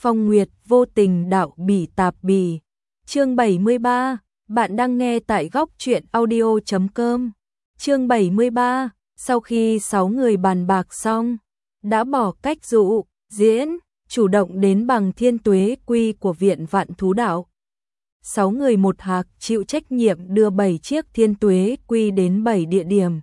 Phong Nguyệt vô tình đạo bỉ tạp bỉ. Chương 73, bạn đang nghe tại góc truyện audio.com. Chương 73, sau khi 6 người bàn bạc xong, đã bỏ cách dụ, diễn, chủ động đến bằng thiên tuế quy của Viện Vạn Thú Đạo. 6 người một hạc chịu trách nhiệm đưa 7 chiếc thiên tuế quy đến 7 địa điểm.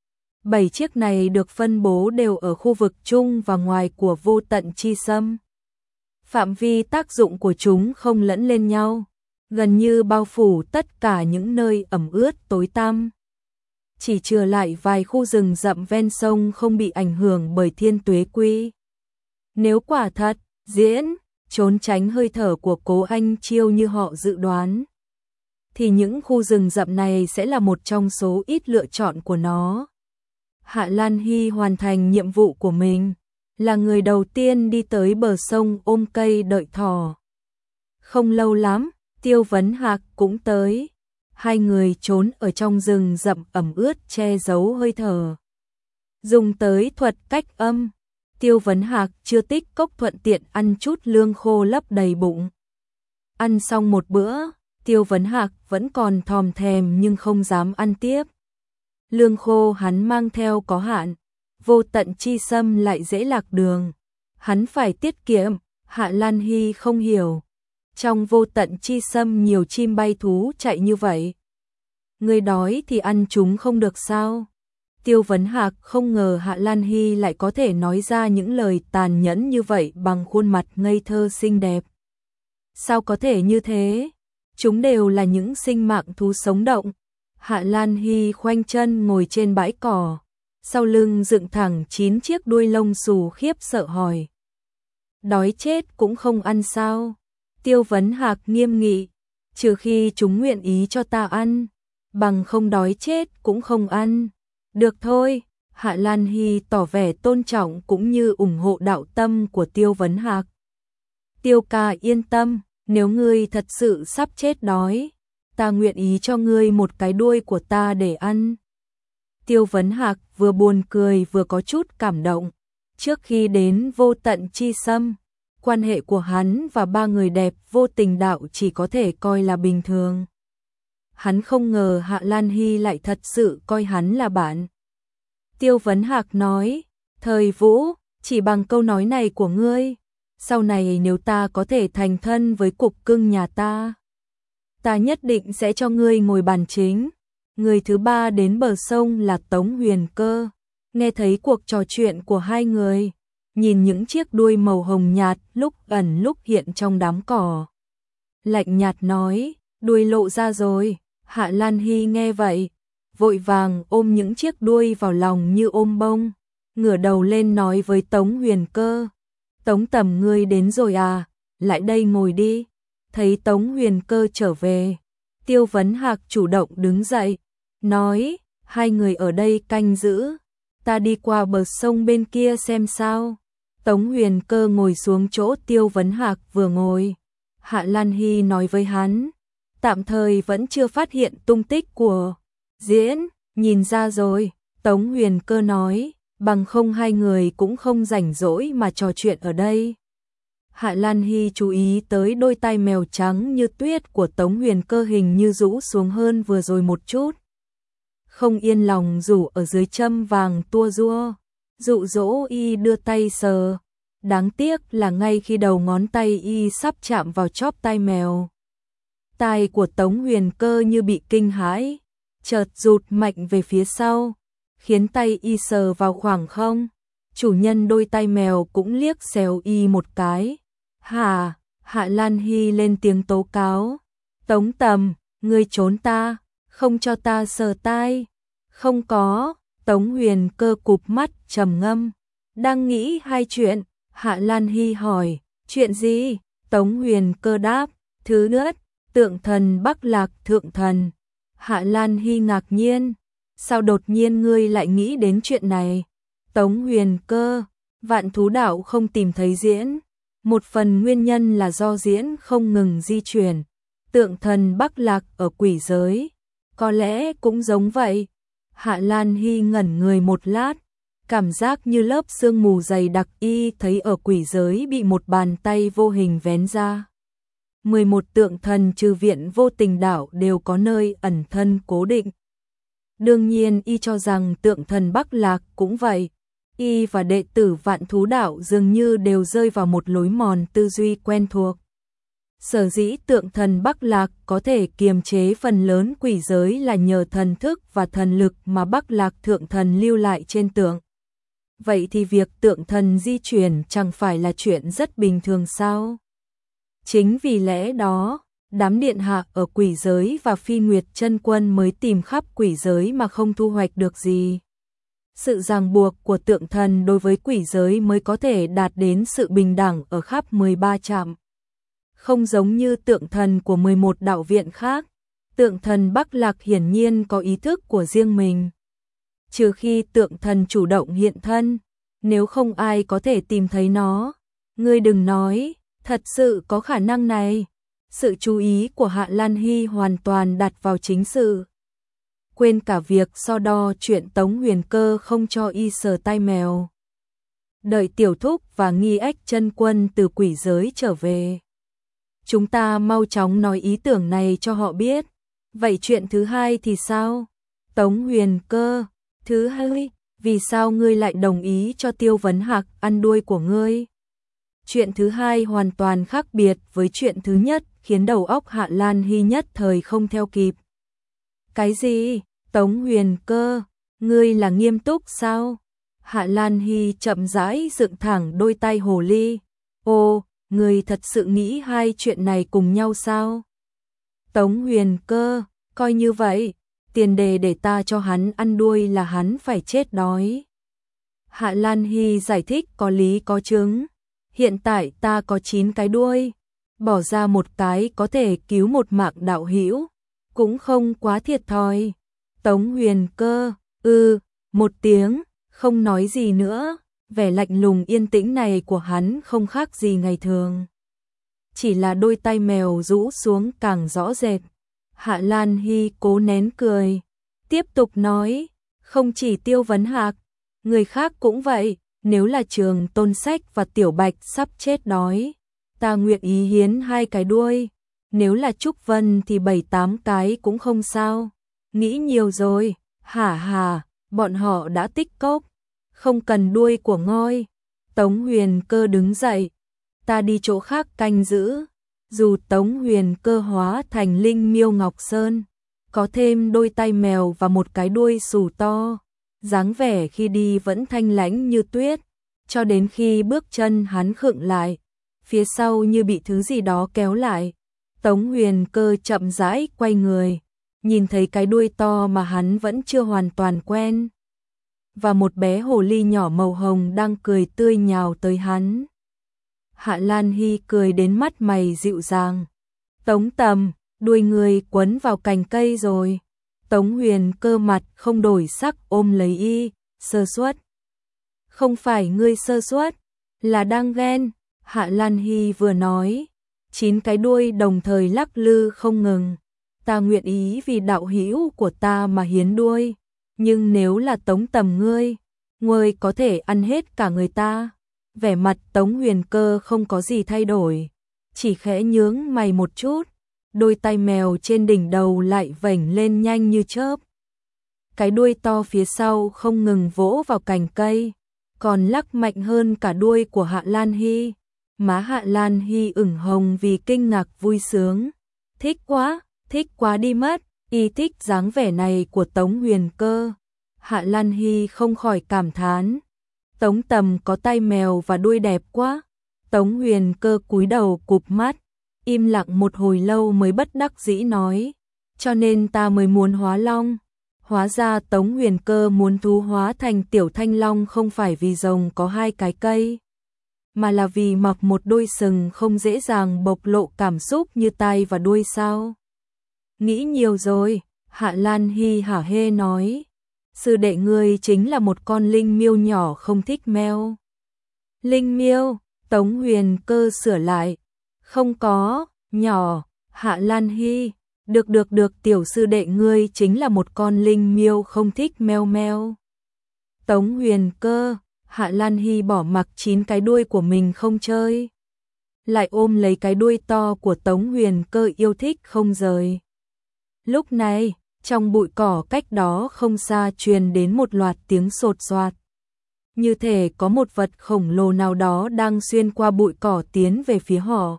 7 chiếc này được phân bố đều ở khu vực chung và ngoài của Vô Tận Chi Sâm. Phạm vi tác dụng của chúng không lẫn lên nhau, gần như bao phủ tất cả những nơi ẩm ướt tối tăm. Chỉ trừ lại vài khu rừng rậm ven sông không bị ảnh hưởng bởi thiên tuế quy. Nếu quả thật, diễn, trốn tránh hơi thở của Cố Anh Chiêu như họ dự đoán, thì những khu rừng rậm này sẽ là một trong số ít lựa chọn của nó. Hạ Lan Hy hoàn thành nhiệm vụ của mình, là người đầu tiên đi tới bờ sông ôm cây đợi thỏ. Không lâu lắm, Tiêu Vấn Hạc cũng tới. Hai người trốn ở trong rừng rậm ẩm ướt che giấu hơi thở. Dùng tới thuật cách âm, Tiêu Vấn Hạc chưa tích cốc thuận tiện ăn chút lương khô lấp đầy bụng. Ăn xong một bữa, Tiêu Vấn Hạc vẫn còn thòm thèm nhưng không dám ăn tiếp. Lương khô hắn mang theo có hạn, Vô Tận Chi Sâm lại dễ lạc đường. Hắn phải tiết kiệm, Hạ Lan Hy không hiểu. Trong Vô Tận Chi Sâm nhiều chim bay thú chạy như vậy. Người đói thì ăn chúng không được sao? Tiêu Vấn Hạc không ngờ Hạ Lan Hy lại có thể nói ra những lời tàn nhẫn như vậy bằng khuôn mặt ngây thơ xinh đẹp. Sao có thể như thế? Chúng đều là những sinh mạng thú sống động. Hạ Lan Hy khoanh chân ngồi trên bãi cỏ, sau lưng dựng thẳng 9 chiếc đuôi lông xù khiếp sợ hỏi. Đói chết cũng không ăn sao? Tiêu Vấn Hạc nghiêm nghị, trừ khi chúng nguyện ý cho ta ăn, bằng không đói chết cũng không ăn. Được thôi, Hạ Lan Hy tỏ vẻ tôn trọng cũng như ủng hộ đạo tâm của Tiêu Vấn Hạc. Tiêu ca yên tâm, nếu ngươi thật sự sắp chết đói, ta nguyện ý cho ngươi một cái đuôi của ta để ăn. Tiêu Vấn Hạc vừa buồn cười vừa có chút cảm động. Trước khi đến Vô Tận Chi Sâm, quan hệ của hắn và 3 người đẹp Vô Tình Đạo chỉ có thể coi là bình thường. Hắn không ngờ Hạ Lan Hy lại thật sự coi hắn là bạn. Tiêu Vấn Hạc nói, Thời Vũ, chỉ bằng câu nói này của ngươi, sau này nếu ta có thể thành thân với cục cưng nhà ta nhất định sẽ cho ngươi ngồi bàn chính. Người thứ 3 đến bờ sông là Tống Huyền Cơ. Nghe thấy cuộc trò chuyện của hai người, nhìn những chiếc đuôi màu hồng nhạt lúc ẩn lúc hiện trong đám cỏ, lạnh nhạt nói, đuôi lộ ra rồi. Hạ Lan Hy nghe vậy, vội vàng ôm những chiếc đuôi vào lòng như ôm bông, ngửa đầu lên nói với Tống Huyền Cơ, Tống Tầm ngươi đến rồi à, lại đây ngồi đi. Thấy Tống Huyền Cơ trở về, Tiêu Vấn Hạc chủ động đứng dậy, nói, hai người ở đây canh giữ, ta đi qua bờ sông bên kia xem sao. Tống Huyền Cơ ngồi xuống chỗ Tiêu Vấn Hạc vừa ngồi. Hạ Lan Hy nói với hắn, tạm thời vẫn chưa phát hiện tung tích của diễn, nhìn ra rồi. Tống Huyền Cơ nói, bằng không hai người cũng không rảnh rỗi mà trò chuyện ở đây. Hạ Lan Hy chú ý tới đôi tai mèo trắng như tuyết của Tống Huyền Cơ hình như rũ xuống hơn vừa rồi một chút. Không yên lòng rủ ở dưới châm vàng tua rua, dụ dỗ y đưa tay sờ. Đáng tiếc là ngay khi đầu ngón tay y sắp chạm vào chóp tai mèo, tai của Tống Huyền Cơ như bị kinh hãi, chợt rụt mạnh về phía sau, khiến tay y sờ vào khoảng không. Chủ nhân đôi tai mèo cũng liếc xéo y một cái. Hạ Lan Hy lên tiếng tố cáo, Tống Tầm, ngươi trốn ta, không cho ta sờ tai. Không có. Tống Huyền Cơ cụp mắt trầm ngâm, đang nghĩ hai chuyện. Hạ Lan Hy hỏi, chuyện gì? Tống Huyền Cơ đáp, thứ nhất, tượng thần Bắc Lạc thượng thần. Hạ Lan Hy ngạc nhiên, sao đột nhiên ngươi lại nghĩ đến chuyện này? Tống Huyền Cơ, Vạn Thú Đạo không tìm thấy diễn, một phần nguyên nhân là do diễn không ngừng di chuyển. Tượng thần Bắc Lạc ở quỷ giới, có lẽ cũng giống vậy. Hạ Lan Hy ngẩn người một lát, cảm giác như lớp sương mù dày đặc y thấy ở quỷ giới bị một bàn tay vô hình vén ra. 11 tượng thần trừ viện vô tình đảo đều có nơi ẩn thân cố định. Đương nhiên y cho rằng tượng thần Bắc Lạc cũng vậy. Y và đệ tử Vạn Thú Đạo dường như đều rơi vào một lối mòn tư duy quen thuộc. Sở dĩ tượng thần Bắc Lạc có thể kiềm chế phần lớn quỷ giới là nhờ thần thức và thần lực mà Bắc Lạc thượng thần lưu lại trên tượng. Vậy thì việc tượng thần di chuyển chẳng phải là chuyện rất bình thường sao? Chính vì lẽ đó, đám điện hạ ở quỷ giới và Phi Nguyệt Chân Quân mới tìm khắp quỷ giới mà không thu hoạch được gì. Sự ràng buộc của tượng thần đối với quỷ giới mới có thể đạt đến sự bình đẳng ở khắp 13 trạm. Không giống như tượng thần của 11 đạo viện khác, tượng thần Bắc Lạc hiển nhiên có ý thức của riêng mình. Trừ khi tượng thần chủ động hiện thân, nếu không ai có thể tìm thấy nó. Ngươi đừng nói, thật sự có khả năng này. Sự chú ý của Hạ Lan Hy hoàn toàn đặt vào chính sự. Quên cả việc so đo chuyện Tống Huyền Cơ không cho y sờ tai mèo. Đợi Tiểu Thúc và Nghi Ếch Chân Quân từ quỷ giới trở về. Chúng ta mau chóng nói ý tưởng này cho họ biết. Vậy chuyện thứ hai thì sao? Tống Huyền Cơ, thứ hai, vì sao ngươi lại đồng ý cho Tiêu Vấn Hạc ăn đuôi của ngươi? Chuyện thứ hai hoàn toàn khác biệt với chuyện thứ nhất, khiến đầu óc Hạ Lan Hy nhất thời không theo kịp. Cái gì? Tống Huyền Cơ, ngươi là nghiêm túc sao? Hạ Lan Hy chậm rãi dựng thẳng đôi tay hồ ly. Ô, ngươi thật sự nghĩ hai chuyện này cùng nhau sao? Tống Huyền Cơ, coi như vậy, tiền đề để ta cho hắn ăn đuôi là hắn phải chết đói. Hạ Lan Hy giải thích có lý có chứng. Hiện tại ta có 9 cái đuôi, bỏ ra một cái có thể cứu một mạng đạo hữu, cũng không quá thiệt thòi. Tống Huyền Cơ, một tiếng, không nói gì nữa, vẻ lạnh lùng yên tĩnh này của hắn không khác gì ngày thường. Chỉ là đôi tay mèo rũ xuống càng rõ rệt. Hạ Lan Hy cố nén cười, tiếp tục nói, không chỉ Tiêu Vấn Hạc, người khác cũng vậy. Nếu là Trường Tôn Sách và Tiểu Bạch sắp chết đói, ta nguyện ý hiến 2 cái đuôi. Nếu là Trúc Vân thì 7-8 cái cũng không sao. Nghĩ nhiều rồi, hả, bọn họ đã tích cóp, không cần đuôi của ngôi. Tống Huyền Cơ đứng dậy, ta đi chỗ khác canh giữ. Dù Tống Huyền Cơ hóa thành linh miêu Ngọc Sơn, có thêm đôi tay mèo và một cái đuôi xù to, dáng vẻ khi đi vẫn thanh lãnh như tuyết, cho đến khi bước chân hắn khựng lại, phía sau như bị thứ gì đó kéo lại. Tống Huyền Cơ chậm rãi quay người, nhìn thấy cái đuôi to mà hắn vẫn chưa hoàn toàn quen, và một bé hồ ly nhỏ màu hồng đang cười tươi nhào tới hắn. Hạ Lan Hy cười đến mắt mày dịu dàng. Tống Tầm, đuôi người quấn vào cành cây rồi. Tống Huyền Cơ mặt không đổi sắc ôm lấy y, sơ suất. Không phải ngươi sơ suất, là đang ghen. Hạ Lan Hy vừa nói, 9 cái đuôi đồng thời lắc lư không ngừng. Ta nguyện ý vì đạo hữu của ta mà hiến đuôi, nhưng nếu là Tống Tầm ngươi có thể ăn hết cả người ta. Vẻ mặt Tống Huyền Cơ không có gì thay đổi, chỉ khẽ nhướng mày một chút. Đôi tay mèo trên đỉnh đầu lại vểnh lên nhanh như chớp. Cái đuôi to phía sau không ngừng vỗ vào cành cây, còn lắc mạnh hơn cả đuôi của Hạ Lan Hy. Má Hạ Lan Hy ửng hồng vì kinh ngạc vui sướng. Thích quá đi mất, y thích dáng vẻ này của Tống Huyền Cơ. Hạ Lan Hy không khỏi cảm thán. Tống Tầm có tay mèo và đuôi đẹp quá. Tống Huyền Cơ cúi đầu cụp mắt, im lặng một hồi lâu mới bất đắc dĩ nói, cho nên ta mới muốn hóa long. Hóa ra Tống Huyền Cơ muốn thú hóa thành Tiểu Thanh Long không phải vì rồng có 2 cái cây, mà là vì mọc một đôi sừng không dễ dàng bộc lộ cảm xúc như tai và đuôi sao. Nghĩ nhiều rồi, Hạ Lan Hy hả hê nói, sư đệ ngươi chính là một con linh miêu nhỏ không thích mèo. Linh miêu, Tống Huyền Cơ sửa lại, không có, nhỏ. Hạ Lan Hy, được, tiểu sư đệ ngươi chính là một con linh miêu không thích meo meo. Tống Huyền Cơ, Hạ Lan Hy bỏ mặc 9 cái đuôi của mình không chơi, lại ôm lấy cái đuôi to của Tống Huyền Cơ yêu thích không rời. Lúc này, trong bụi cỏ cách đó không xa truyền đến một loạt tiếng sột soạt. Như thể có một vật khổng lồ nào đó đang xuyên qua bụi cỏ tiến về phía họ.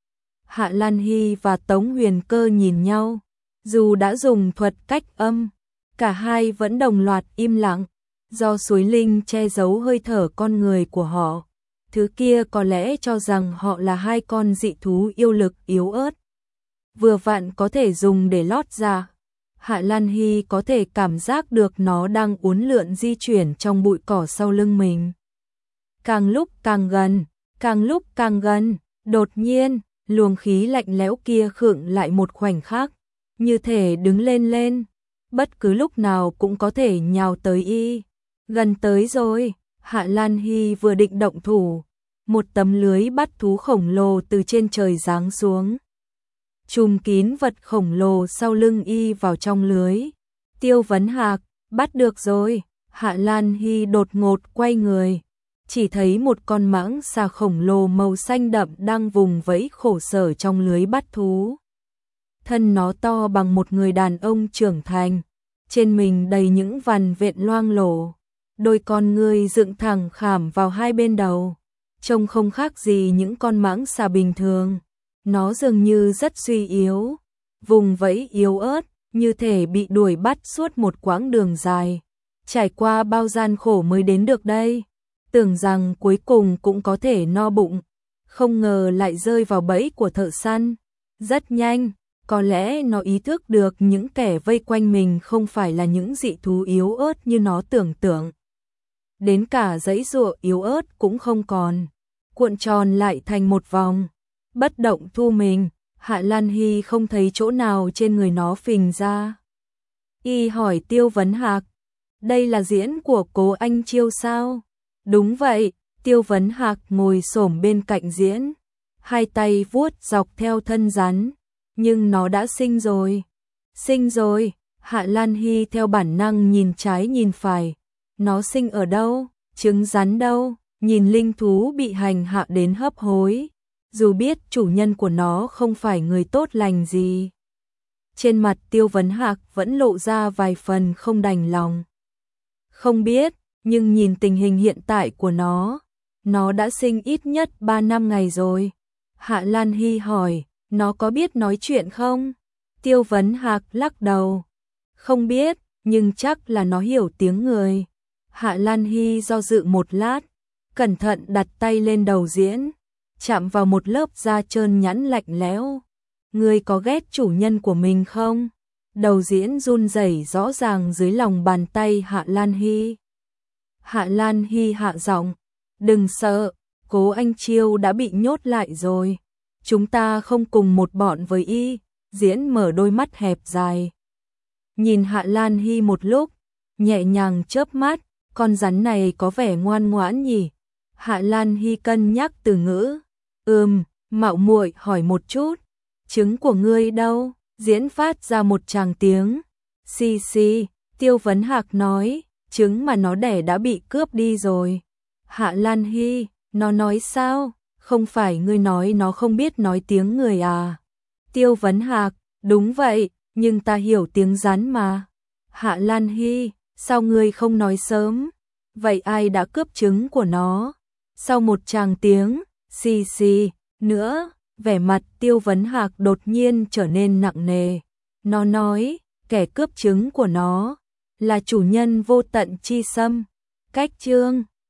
Hạ Lan Hy và Tống Huyền Cơ nhìn nhau, dù đã dùng thuật cách âm, cả hai vẫn đồng loạt im lặng, do suối linh che giấu hơi thở con người của họ. Thứ kia có lẽ cho rằng họ là hai con dị thú yêu lực yếu ớt, vừa vặn có thể dùng để lót dạ. Hạ Lan Hy có thể cảm giác được nó đang uốn lượn di chuyển trong bụi cỏ sau lưng mình. Càng lúc càng gần, càng lúc càng gần, đột nhiên, luồng khí lạnh lẽo kia khựng lại một khoảnh khắc, như thể đứng lên, bất cứ lúc nào cũng có thể nhào tới y. Gần tới rồi, Hạ Lan Hy vừa định động thủ, một tấm lưới bắt thú khổng lồ từ trên trời giáng xuống, trùm kín vật khổng lồ sau lưng y vào trong lưới. Tiêu Vấn Hạc, bắt được rồi. Hạ Lan Hy đột ngột quay người, chỉ thấy một con mãng xà khổng lồ màu xanh đậm đang vùng vẫy khổ sở trong lưới bắt thú. Thân nó to bằng một người đàn ông trưởng thành, trên mình đầy những vằn vện loang lổ, đôi con ngươi dựng thẳng khảm vào hai bên đầu, trông không khác gì những con mãng xà bình thường. Nó dường như rất suy yếu, vùng vẫy yếu ớt, như thể bị đuổi bắt suốt một quãng đường dài, trải qua bao gian khổ mới đến được đây. Tưởng rằng cuối cùng cũng có thể no bụng, không ngờ lại rơi vào bẫy của thợ săn. Rất nhanh, có lẽ nó ý thức được những kẻ vây quanh mình không phải là những dị thú yếu ớt như nó tưởng tượng. Đến cả giãy giụa yếu ớt cũng không còn, cuộn tròn lại thành một vòng, bất động thu mình. Hạ Lan Hy không thấy chỗ nào trên người nó phình ra. Y hỏi Tiêu Vấn Hạc, đây là diễn của Cố Anh Chiêu sao? Đúng vậy. Tiêu Vấn Hạc ngồi xổm bên cạnh diễn, hai tay vuốt dọc theo thân rắn. Nhưng nó đã sinh rồi. Sinh rồi. Hạ Lan Hy theo bản năng nhìn trái nhìn phải. Nó sinh ở đâu? Trứng rắn đâu? Nhìn linh thú bị hành hạ đến hấp hối, dù biết chủ nhân của nó không phải người tốt lành gì. Trên mặt Tiêu Vấn Hạc vẫn lộ ra vài phần không đành lòng. Không biết, nhưng nhìn tình hình hiện tại của nó đã sinh ít nhất 3 năm ngày rồi. Hạ Lan Hy hỏi, nó có biết nói chuyện không? Tiêu Vấn Hạc lắc đầu. Không biết, nhưng chắc là nó hiểu tiếng người. Hạ Lan Hy do dự một lát, cẩn thận đặt tay lên đầu diễn, chạm vào một lớp da trơn nhẵn lạnh lẽo. Ngươi có ghét chủ nhân của mình không? Đầu diễn run rẩy rõ ràng dưới lòng bàn tay Hạ Lan Hy. Hạ Lan Hy hạ giọng, đừng sợ, Cố Anh Chiêu đã bị nhốt lại rồi. Chúng ta không cùng một bọn với y. Diễn mở đôi mắt hẹp dài, nhìn Hạ Lan Hy một lúc, nhẹ nhàng chớp mắt, con rắn này có vẻ ngoan ngoãn nhỉ? Hạ Lan Hy cân nhắc từ ngữ. Mạo muội hỏi một chút, trứng của ngươi đâu? Diễn phát ra một tràng tiếng. Xì xì. Tiêu Vấn Hạc nói, trứng mà nó đẻ đã bị cướp đi rồi. Hạ Lan Hy, nó nói sao? Không phải ngươi nói nó không biết nói tiếng người à? Tiêu Vấn Hạc, đúng vậy, nhưng ta hiểu tiếng rắn mà. Hạ Lan Hy, sao ngươi không nói sớm? Vậy ai đã cướp trứng của nó? Sau một tràng tiếng, xì xì, nữa, vẻ mặt Tiêu Vấn Hạc đột nhiên trở nên nặng nề. Nó nói, kẻ cướp trứng của nó là chủ nhân Vô Tận Chi Sâm. Cách chương